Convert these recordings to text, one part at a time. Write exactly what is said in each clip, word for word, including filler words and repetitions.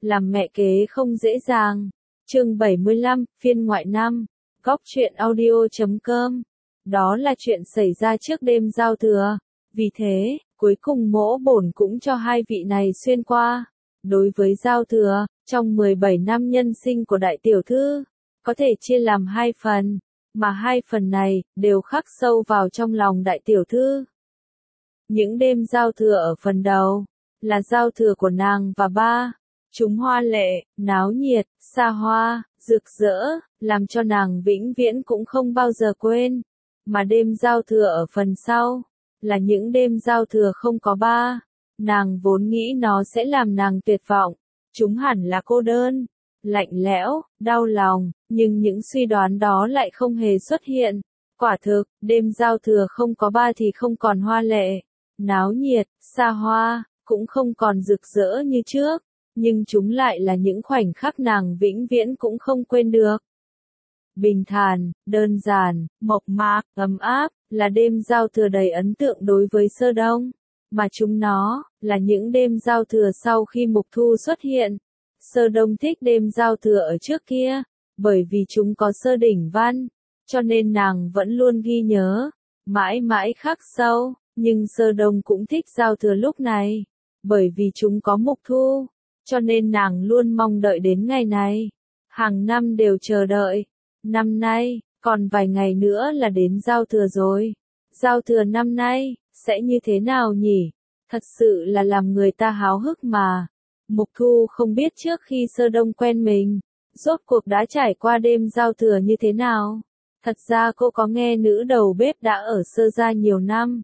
làm mẹ kế không dễ dàng. Chương bảy mươi lăm, phiên ngoại năm. Góc truyện audio chấm com. Đó là chuyện xảy ra trước đêm giao thừa. Vì thế, cuối cùng mỗ bổn cũng cho hai vị này xuyên qua. Đối với giao thừa, trong mười bảy năm nhân sinh của đại tiểu thư, có thể chia làm hai phần, mà hai phần này đều khắc sâu vào trong lòng đại tiểu thư. Những đêm giao thừa ở phần đầu, là giao thừa của nàng và ba. Chúng hoa lệ, náo nhiệt, xa hoa, rực rỡ, làm cho nàng vĩnh viễn cũng không bao giờ quên. Mà đêm giao thừa ở phần sau, là những đêm giao thừa không có ba. Nàng vốn nghĩ nó sẽ làm nàng tuyệt vọng, chúng hẳn là cô đơn, lạnh lẽo, đau lòng, nhưng những suy đoán đó lại không hề xuất hiện. Quả thực, đêm giao thừa không có ba thì không còn hoa lệ, náo nhiệt, xa hoa, cũng không còn rực rỡ như trước, nhưng chúng lại là những khoảnh khắc nàng vĩnh viễn cũng không quên được. Bình thản, đơn giản, mộc mạc, ấm áp, là đêm giao thừa đầy ấn tượng đối với Sơ Đông, mà chúng nó, là những đêm giao thừa sau khi Mục Thu xuất hiện. Sơ Đông thích đêm giao thừa ở trước kia, bởi vì chúng có Sơ Đỉnh Văn, cho nên nàng vẫn luôn ghi nhớ, mãi mãi khắc sâu, nhưng Sơ Đông cũng thích giao thừa lúc này, bởi vì chúng có Mục Thu, cho nên nàng luôn mong đợi đến ngày này, hàng năm đều chờ đợi. Năm nay, còn vài ngày nữa là đến giao thừa rồi. Giao thừa năm nay, sẽ như thế nào nhỉ? Thật sự là làm người ta háo hức mà. Mục Thu không biết trước khi Sơ Đông quen mình, rốt cuộc đã trải qua đêm giao thừa như thế nào. Thật ra cô có nghe nữ đầu bếp đã ở Sơ gia nhiều năm.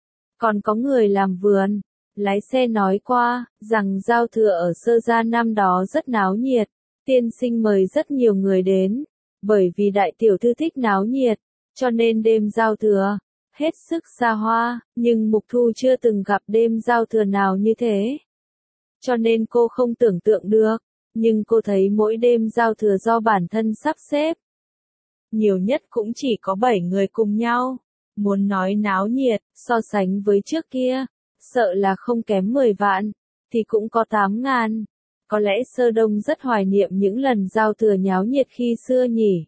Còn có người làm vườn, lái xe nói qua, rằng giao thừa ở Sơ gia năm đó rất náo nhiệt. Tiên sinh mời rất nhiều người đến. Bởi vì đại tiểu thư thích náo nhiệt, cho nên đêm giao thừa, hết sức xa hoa, nhưng Mục Thu chưa từng gặp đêm giao thừa nào như thế. Cho nên cô không tưởng tượng được, nhưng cô thấy mỗi đêm giao thừa do bản thân sắp xếp. Nhiều nhất cũng chỉ có bảy người cùng nhau, muốn nói náo nhiệt, so sánh với trước kia, sợ là không kém mười vạn, thì cũng có tám ngàn. Có lẽ Sơ Đông rất hoài niệm những lần giao thừa nháo nhiệt khi xưa nhỉ.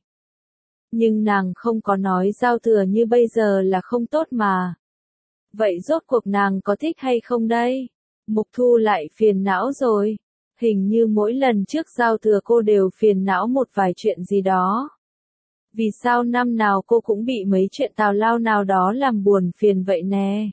Nhưng nàng không có nói giao thừa như bây giờ là không tốt mà. Vậy rốt cuộc nàng có thích hay không đây? Mục Thu lại phiền não rồi. Hình như mỗi lần trước giao thừa cô đều phiền não một vài chuyện gì đó. Vì sao năm nào cô cũng bị mấy chuyện tào lao nào đó làm buồn phiền vậy nè?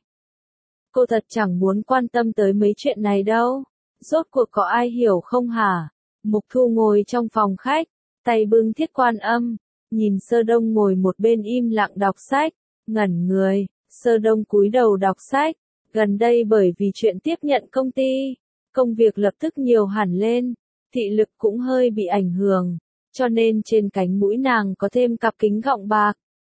Cô thật chẳng muốn quan tâm tới mấy chuyện này đâu. Rốt cuộc có ai hiểu không hả? Mục Thu ngồi trong phòng khách, tay bưng thiết quan âm, nhìn Sơ Đông ngồi một bên im lặng đọc sách, ngẩn người. Sơ Đông cúi đầu đọc sách. Gần đây bởi vì chuyện tiếp nhận công ty, công việc lập tức nhiều hẳn lên, thị lực cũng hơi bị ảnh hưởng, cho nên trên cánh mũi nàng có thêm cặp kính gọng bạc.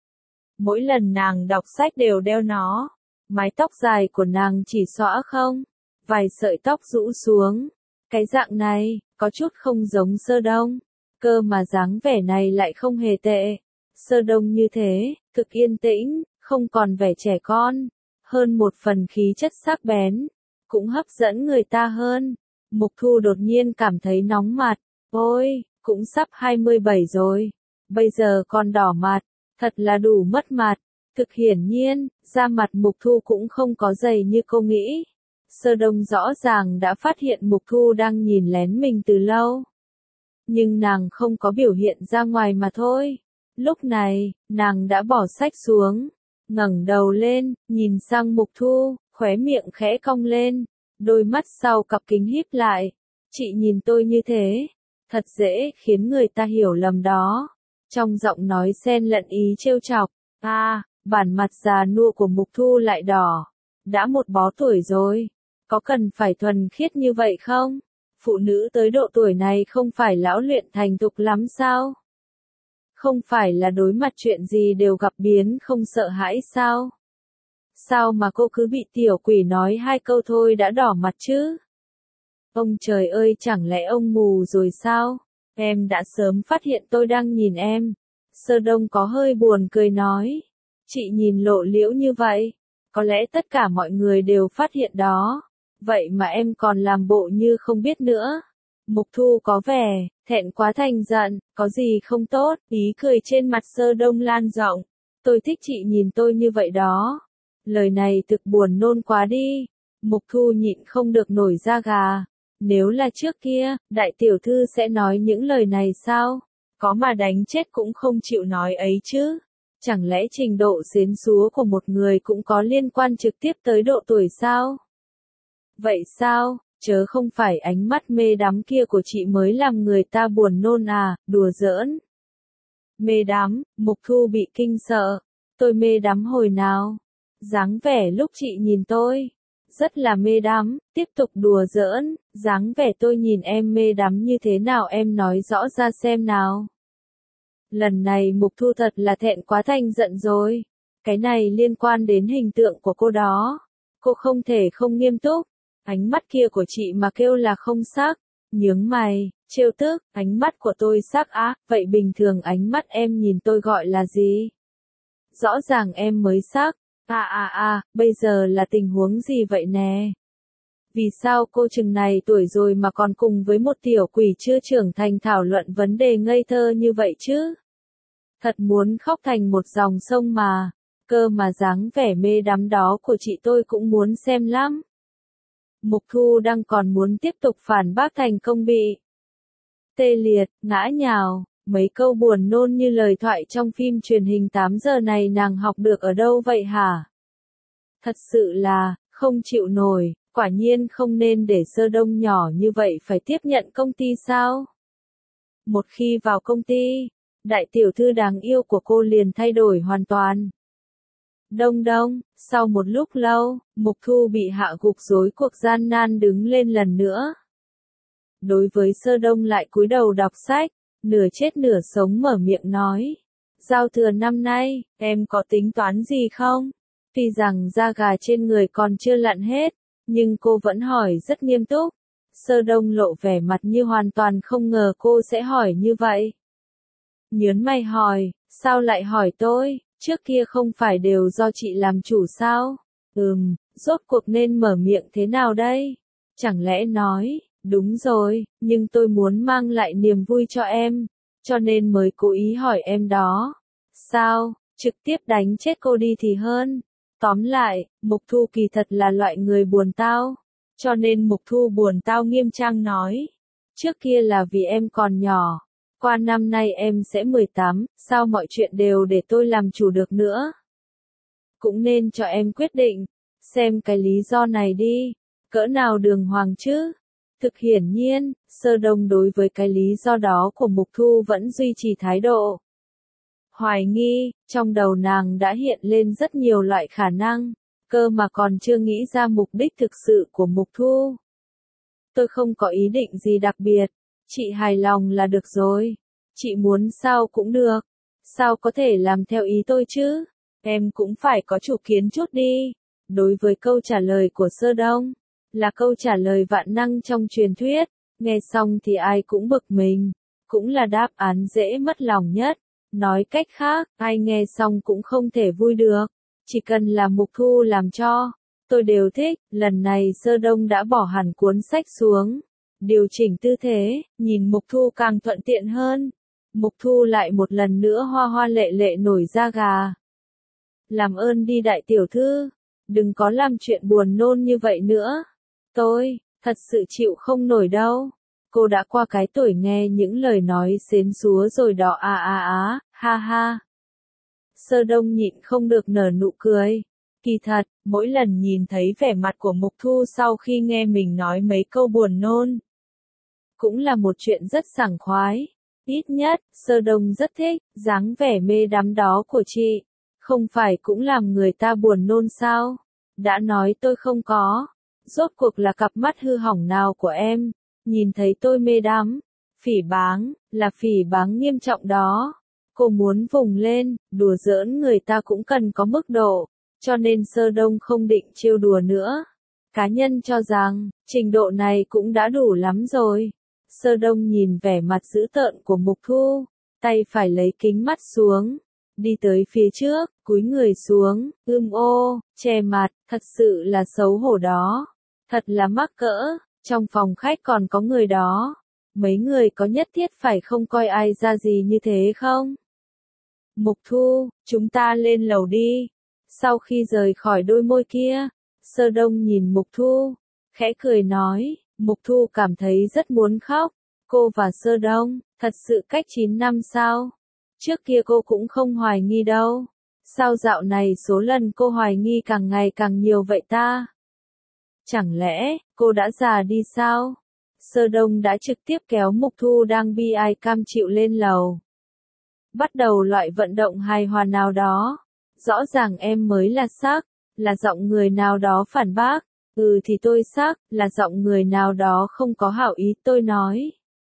Mỗi lần nàng đọc sách đều đeo nó, mái tóc dài của nàng chỉ xõa không, vài sợi tóc rũ xuống. Cái dạng này, có chút không giống Sơ Đông, cơ mà dáng vẻ này lại không hề tệ. Sơ Đông như thế, cực yên tĩnh, không còn vẻ trẻ con, hơn một phần khí chất sắc bén, cũng hấp dẫn người ta hơn. Mục Thu đột nhiên cảm thấy nóng mặt, ôi, cũng sắp hai mươi bảy rồi, bây giờ còn đỏ mặt, thật là đủ mất mặt. Thực hiển nhiên, da mặt Mục Thu cũng không có dày như cô nghĩ. Sơ Đông rõ ràng đã phát hiện Mục Thu đang nhìn lén mình từ lâu. Nhưng nàng không có biểu hiện ra ngoài mà thôi. Lúc này, nàng đã bỏ sách xuống, ngẩng đầu lên, nhìn sang Mục Thu, khóe miệng khẽ cong lên, đôi mắt sau cặp kính híp lại. Chị nhìn tôi như thế, thật dễ khiến người ta hiểu lầm đó. Trong giọng nói xen lẫn ý trêu chọc. À, bản mặt già nua của Mục Thu lại đỏ. Đã một bó tuổi rồi. Có cần phải thuần khiết như vậy không? Phụ nữ tới độ tuổi này không phải lão luyện thành thục lắm sao? Không phải là đối mặt chuyện gì đều gặp biến không sợ hãi sao? Sao mà cô cứ bị tiểu quỷ nói hai câu thôi đã đỏ mặt chứ? Ông trời ơi, chẳng lẽ ông mù rồi sao? Em đã sớm phát hiện tôi đang nhìn em. Sơ Đông có hơi buồn cười nói. Chị nhìn lộ liễu như vậy, có lẽ tất cả mọi người đều phát hiện đó. Vậy mà em còn làm bộ như không biết nữa. Mục Thu có vẻ, thẹn quá thành giận, có gì không tốt, ý cười trên mặt Sơ Đông lan rộng. Tôi thích chị nhìn tôi như vậy đó. Lời này thực buồn nôn quá đi. Mục Thu nhịn không được nổi da gà. Nếu là trước kia, đại tiểu thư sẽ nói những lời này sao? Có mà đánh chết cũng không chịu nói ấy chứ. Chẳng lẽ trình độ xến xúa của một người cũng có liên quan trực tiếp tới độ tuổi sao? Vậy sao, chớ không phải ánh mắt mê đắm kia của chị mới làm người ta buồn nôn à, đùa giỡn. Mê đắm, Mục Thu bị kinh sợ. Tôi mê đắm hồi nào? Dáng vẻ lúc chị nhìn tôi. Rất là mê đắm, tiếp tục đùa giỡn, dáng vẻ tôi nhìn em mê đắm như thế nào em nói rõ ra xem nào. Lần này Mục Thu thật là thẹn quá thành giận rồi. Cái này liên quan đến hình tượng của cô đó. Cô không thể không nghiêm túc. Ánh mắt kia của chị mà kêu là không sắc. Nhướng mày, trêu tức, ánh mắt của tôi sắc á, vậy bình thường ánh mắt em nhìn tôi gọi là gì? Rõ ràng em mới sắc. À à à, bây giờ là tình huống gì vậy nè? Vì sao cô chừng này tuổi rồi mà còn cùng với một tiểu quỷ chưa trưởng thành thảo luận vấn đề ngây thơ như vậy chứ? Thật muốn khóc thành một dòng sông mà. Cơ mà dáng vẻ mê đắm đó của chị tôi cũng muốn xem lắm. Mục Thu đang còn muốn tiếp tục phản bác thành công bị tê liệt, ngã nhào. Mấy câu buồn nôn như lời thoại trong phim truyền hình tám giờ này nàng học được ở đâu vậy hả? Thật sự là, không chịu nổi, quả nhiên không nên để Sơ Đông nhỏ như vậy phải tiếp nhận công ty sao? Một khi vào công ty, đại tiểu thư đáng yêu của cô liền thay đổi hoàn toàn. Đông đông, sau một lúc lâu, Mục Thu bị hạ gục rối cuộc gian nan đứng lên lần nữa. Đối với Sơ Đông lại cúi đầu đọc sách. Nửa chết nửa sống mở miệng nói. Giao thừa năm nay, em có tính toán gì không? Tuy rằng da gà trên người còn chưa lặn hết, nhưng cô vẫn hỏi rất nghiêm túc. Sơ Đông lộ vẻ mặt như hoàn toàn không ngờ cô sẽ hỏi như vậy. Nhớn mày hỏi, sao lại hỏi tôi, trước kia không phải đều do chị làm chủ sao? Ừm, rốt cuộc nên mở miệng thế nào đây? Chẳng lẽ nói, đúng rồi, nhưng tôi muốn mang lại niềm vui cho em, cho nên mới cố ý hỏi em đó. Sao, trực tiếp đánh chết cô đi thì hơn. Tóm lại, Mục Thu kỳ thật là loại người buồn tao. Cho nên Mục Thu buồn tao nghiêm trang nói. Trước kia là vì em còn nhỏ. Qua năm nay em sẽ mười tám, sao mọi chuyện đều để tôi làm chủ được nữa. Cũng nên cho em quyết định. Xem cái lý do này đi. Cỡ nào đường hoàng chứ? Thực hiển nhiên, Sơ Đông đối với cái lý do đó của Mục Thu vẫn duy trì thái độ hoài nghi, trong đầu nàng đã hiện lên rất nhiều loại khả năng, cơ mà còn chưa nghĩ ra mục đích thực sự của Mục Thu. Tôi không có ý định gì đặc biệt, chị hài lòng là được rồi, chị muốn sao cũng được, sao có thể làm theo ý tôi chứ, em cũng phải có chủ kiến chút đi. Đối với câu trả lời của Sơ Đông, là câu trả lời vạn năng trong truyền thuyết, nghe xong thì ai cũng bực mình, cũng là đáp án dễ mất lòng nhất. Nói cách khác, ai nghe xong cũng không thể vui được, chỉ cần là Mục Thu làm cho, tôi đều thích. Lần này Sơ Đông đã bỏ hẳn cuốn sách xuống, điều chỉnh tư thế, nhìn Mục Thu càng thuận tiện hơn. Mục Thu lại một lần nữa hoa hoa lệ lệ nổi da gà. Làm ơn đi đại tiểu thư, đừng có làm chuyện buồn nôn như vậy nữa. Tôi, thật sự chịu không nổi đâu. Cô đã qua cái tuổi nghe những lời nói xến xúa rồi đó à à á, ha ha. Sơ Đông nhịn không được nở nụ cười. Kỳ thật, mỗi lần nhìn thấy vẻ mặt của Mục Thu sau khi nghe mình nói mấy câu buồn nôn, cũng là một chuyện rất sảng khoái. Ít nhất, Sơ Đông rất thích, dáng vẻ mê đắm đó của chị. Không phải cũng làm người ta buồn nôn sao? Đã nói tôi không có. Rốt cuộc là cặp mắt hư hỏng nào của em? Nhìn thấy tôi mê đắm, phỉ báng, là phỉ báng nghiêm trọng đó. Cô muốn vùng lên, đùa giỡn người ta cũng cần có mức độ, cho nên Sơ Đông không định trêu đùa nữa. Cá nhân cho rằng, trình độ này cũng đã đủ lắm rồi. Sơ Đông nhìn vẻ mặt dữ tợn của Mục Thu, tay phải lấy kính mắt xuống, đi tới phía trước, cúi người xuống, ưm ô, che mặt, thật sự là xấu hổ đó. Thật là mắc cỡ. Trong phòng khách còn có người đó. Mấy người có nhất thiết phải không coi ai ra gì như thế không? Mục Thu, chúng ta lên lầu đi. Sau khi rời khỏi đôi môi kia, Sơ Đông nhìn Mục Thu, khẽ cười nói, Mục Thu cảm thấy rất muốn khóc. Cô và Sơ Đông, thật sự cách chín năm sao? Trước kia cô cũng không hoài nghi đâu. Sao dạo này số lần cô hoài nghi càng ngày càng nhiều vậy ta? Chẳng lẽ, cô đã già đi sao? Sơ Đông đã trực tiếp kéo Mục Thu đang bi ai cam chịu lên lầu. Bắt đầu loại vận động hài hòa nào đó. Rõ ràng em mới là xác, là giọng người nào đó phản bác. Ừ thì tôi xác, là giọng người nào đó không có hảo ý tôi nói.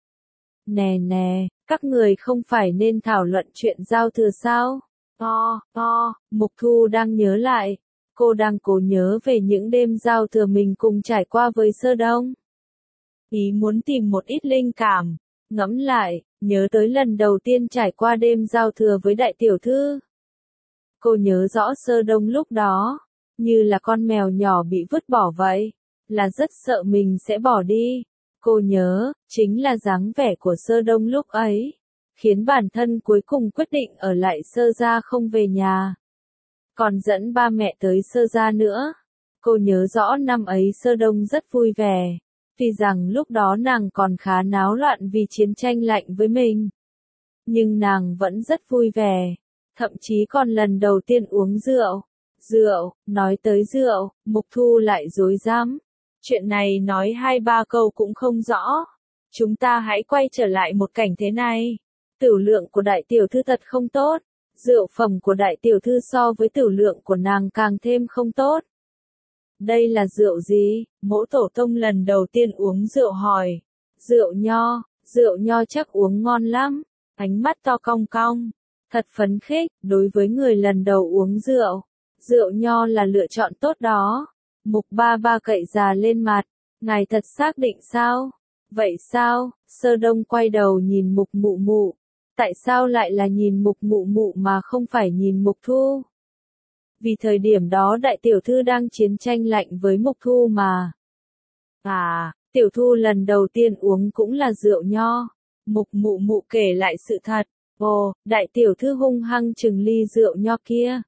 Nè nè, các người không phải nên thảo luận chuyện giao thừa sao? O, o, Mục Thu đang nhớ lại. Cô đang cố nhớ về những đêm giao thừa mình cùng trải qua với Sơ Đông. Ý muốn tìm một ít linh cảm. Ngẫm lại, nhớ tới lần đầu tiên trải qua đêm giao thừa với đại tiểu thư. Cô nhớ rõ Sơ Đông lúc đó, như là con mèo nhỏ bị vứt bỏ vậy, là rất sợ mình sẽ bỏ đi. Cô nhớ, chính là dáng vẻ của Sơ Đông lúc ấy, khiến bản thân cuối cùng quyết định ở lại Sơ gia không về nhà. Còn dẫn ba mẹ tới Sơ gia nữa. Cô nhớ rõ năm ấy Sơ Đông rất vui vẻ. Tuy rằng lúc đó nàng còn khá náo loạn vì chiến tranh lạnh với mình. Nhưng nàng vẫn rất vui vẻ. Thậm chí còn lần đầu tiên uống rượu. Rượu, nói tới rượu, Mục Thu lại rối rắm. Chuyện này nói hai ba câu cũng không rõ. Chúng ta hãy quay trở lại một cảnh thế này. Tửu lượng của đại tiểu thư thật không tốt. Rượu phẩm của đại tiểu thư so với tửu lượng của nàng càng thêm không tốt. Đây là rượu gì? Mỗ tổ tông lần đầu tiên uống rượu hỏi. Rượu nho, rượu nho chắc uống ngon lắm. Ánh mắt to cong cong. Thật phấn khích, đối với người lần đầu uống rượu. Rượu nho là lựa chọn tốt đó. Mục ba ba cậy già lên mặt. Ngài thật xác định sao? Vậy sao? Sơ Đông quay đầu nhìn Mục Mụ Mụ. Tại sao lại là nhìn Mục Mụ Mụ mà không phải nhìn Mục Thu? Vì thời điểm đó đại tiểu thư đang chiến tranh lạnh với Mục Thu mà. À, tiểu thư lần đầu tiên uống cũng là rượu nho. Mục Mụ Mụ kể lại sự thật. Ồ, đại tiểu thư hung hăng chừng ly rượu nho kia.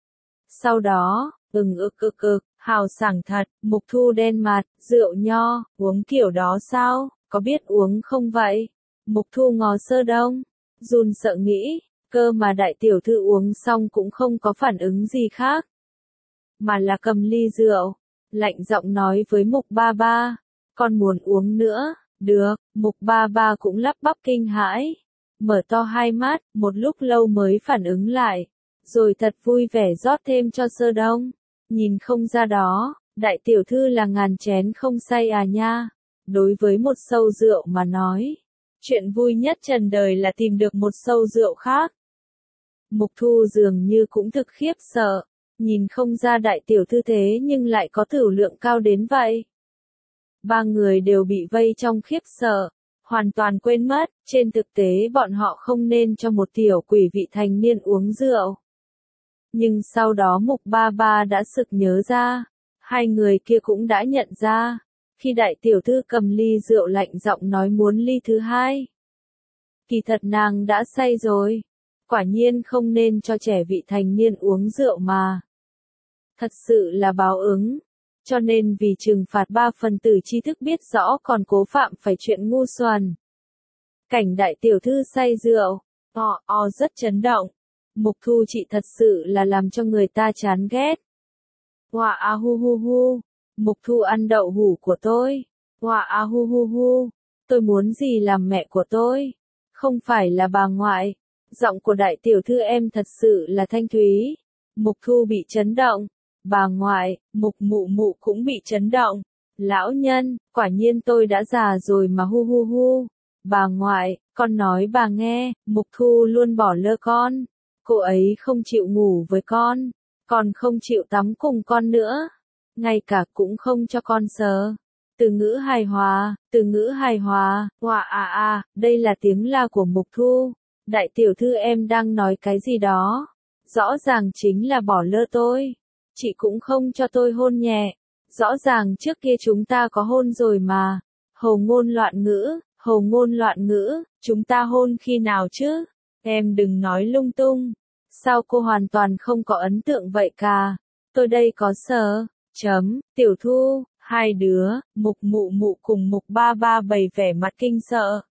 Sau đó, ừng ực ực ực, hào sảng thật, Mục Thu đen mặt, rượu nho, uống kiểu đó sao, có biết uống không vậy? Mục Thu ngó Sơ Đông, run sợ nghĩ, cơ mà đại tiểu thư uống xong cũng không có phản ứng gì khác. Mà là cầm ly rượu, lạnh giọng nói với Mục ba ba, con muốn uống nữa, được, Mục ba ba cũng lắp bắp kinh hãi. Mở to hai mắt, một lúc lâu mới phản ứng lại, rồi thật vui vẻ rót thêm cho Sơ Đông. Nhìn không ra đó, đại tiểu thư là ngàn chén không say à nha. Đối với một sâu rượu mà nói, chuyện vui nhất trần đời là tìm được một sâu rượu khác. Mục Thu dường như cũng thực khiếp sợ, nhìn không ra đại tiểu thư thế nhưng lại có tửu lượng cao đến vậy. Ba người đều bị vây trong khiếp sợ. Hoàn toàn quên mất, trên thực tế bọn họ không nên cho một tiểu quỷ vị thành niên uống rượu. Nhưng sau đó Mục ba ba đã sực nhớ ra, hai người kia cũng đã nhận ra, khi đại tiểu thư cầm ly rượu lạnh giọng nói muốn ly thứ hai. Kỳ thật nàng đã say rồi, quả nhiên không nên cho trẻ vị thành niên uống rượu mà. Thật sự là báo ứng. Cho nên vì trừng phạt ba phần tử tri thức biết rõ còn cố phạm phải chuyện ngu xuẩn. Cảnh đại tiểu thư say rượu, o o rất chấn động. Mục Thu chị thật sự là làm cho người ta chán ghét. Hoa a hu hu hu, Mục Thu ăn đậu hủ của tôi. Hoa a hu hu hu, tôi muốn gì làm mẹ của tôi? Không phải là bà ngoại. Giọng của đại tiểu thư em thật sự là thanh thúy. Mục Thu bị chấn động. Bà ngoại, Mục Mụ Mụ cũng bị chấn động. Lão nhân, quả nhiên tôi đã già rồi mà hu hu hu. Bà ngoại, con nói bà nghe, Mục Thu luôn bỏ lơ con. Cô ấy không chịu ngủ với con, còn không chịu tắm cùng con nữa. Ngay cả cũng không cho con sờ. Từ ngữ hài hòa, từ ngữ hài hòa, hòa à à, đây là tiếng la của Mục Thu. Đại tiểu thư em đang nói cái gì đó? Rõ ràng chính là bỏ lơ tôi. Chị cũng không cho tôi hôn nhẹ. Rõ ràng trước kia chúng ta có hôn rồi mà. Hồ ngôn loạn ngữ, Hồ ngôn loạn ngữ, chúng ta hôn khi nào chứ? Em đừng nói lung tung. Sao cô hoàn toàn không có ấn tượng vậy cả? Tôi đây có sợ. Chấm, Tiểu Thu, hai đứa, Mục Mụ Mụ cùng Mục Ba Ba bày vẻ mặt kinh sợ.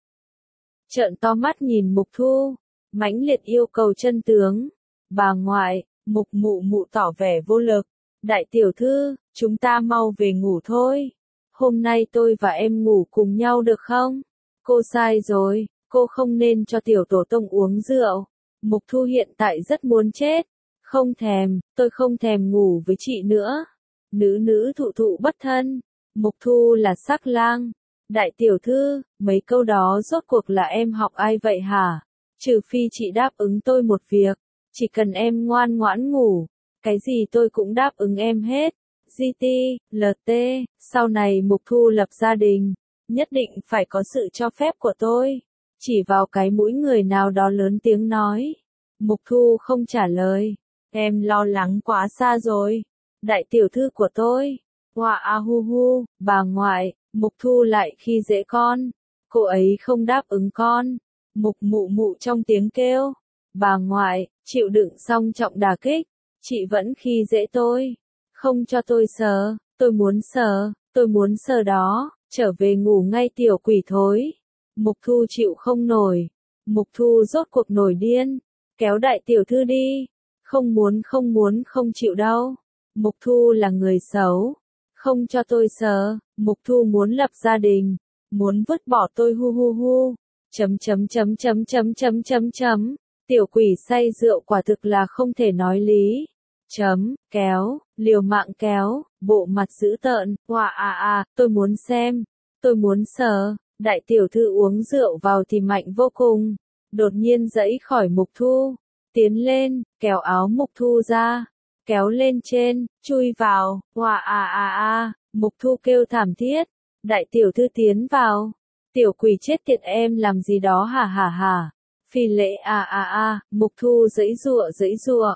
Trợn to mắt nhìn Mục Thu, mãnh liệt yêu cầu chân tướng. Bà ngoại, Mục Mụ Mụ tỏ vẻ vô lực. Đại tiểu thư, chúng ta mau về ngủ thôi. Hôm nay tôi và em ngủ cùng nhau được không? Cô sai rồi, cô không nên cho tiểu tổ tông uống rượu. Mục Thu hiện tại rất muốn chết. Không thèm, tôi không thèm ngủ với chị nữa. Nữ nữ thụ thụ bất thân. Mục Thu là sắc lang. Đại tiểu thư, mấy câu đó rốt cuộc là em học ai vậy hả? Trừ phi chị đáp ứng tôi một việc. Chỉ cần em ngoan ngoãn ngủ. Cái gì tôi cũng đáp ứng em hết. giê tê, lờ tê, sau này Mục Thu lập gia đình. Nhất định phải có sự cho phép của tôi. Chỉ vào cái mũi người nào đó lớn tiếng nói. Mục Thu không trả lời. Em lo lắng quá xa rồi. Đại tiểu thư của tôi. Hoa a hu hu, bà ngoại, Mục Thu lại khi dễ con. Cô ấy không đáp ứng con. Mục Mụ Mụ trong tiếng kêu. Bà ngoại, chịu đựng xong trọng đả kích. Chị vẫn khi dễ tôi. Không cho tôi sờ, tôi muốn sờ, tôi muốn sờ đó. Trở về ngủ ngay tiểu quỷ thối. Mục Thu chịu không nổi. Mục Thu rốt cuộc nổi điên. Kéo đại tiểu thư đi. Không muốn không muốn không chịu đâu. Mục Thu là người xấu. Không cho tôi sờ. Mục Thu muốn lập gia đình. Muốn vứt bỏ tôi hu hu hu. Chấm chấm chấm chấm chấm chấm chấm chấm. Tiểu quỷ say rượu quả thực là không thể nói lý. Chấm, kéo, liều mạng kéo, bộ mặt dữ tợn, hoa à à, tôi muốn xem, tôi muốn sờ. Đại tiểu thư uống rượu vào thì mạnh vô cùng. Đột nhiên giãy khỏi Mục Thu. Tiến lên, kéo áo Mục Thu ra. Kéo lên trên, chui vào, hoa à à à, Mục Thu kêu thảm thiết. Đại tiểu thư tiến vào. Tiểu quỷ chết tiệt em làm gì đó hả hả hả. Phi lễ à à à, Mục Thu giãy giụa giãy giụa.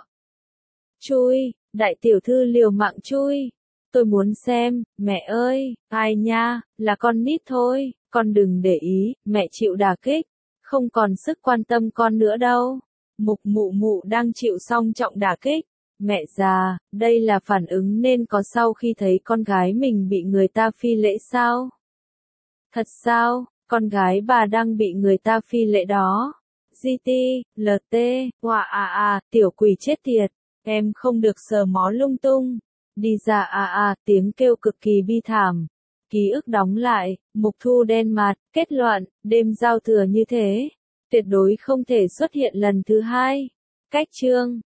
Chui, đại tiểu thư liều mạng chui. Tôi muốn xem, mẹ ơi, ai nha, là con nít thôi, con đừng để ý, mẹ chịu đả kích. Không còn sức quan tâm con nữa đâu. Mục Mụ Mụ đang chịu xong trọng đả kích. Mẹ già, đây là phản ứng nên có sau khi thấy con gái mình bị người ta phi lễ sao? Thật sao, con gái bà đang bị người ta phi lễ đó. giê tê, lờ tê, hoa à à, tiểu quỷ chết tiệt. Em không được sờ mó lung tung. Đi ra à à, tiếng kêu cực kỳ bi thảm. Ký ức đóng lại, Mục Thu đen mặt, kết luận, đêm giao thừa như thế. Tuyệt đối không thể xuất hiện lần thứ hai. Cách chương.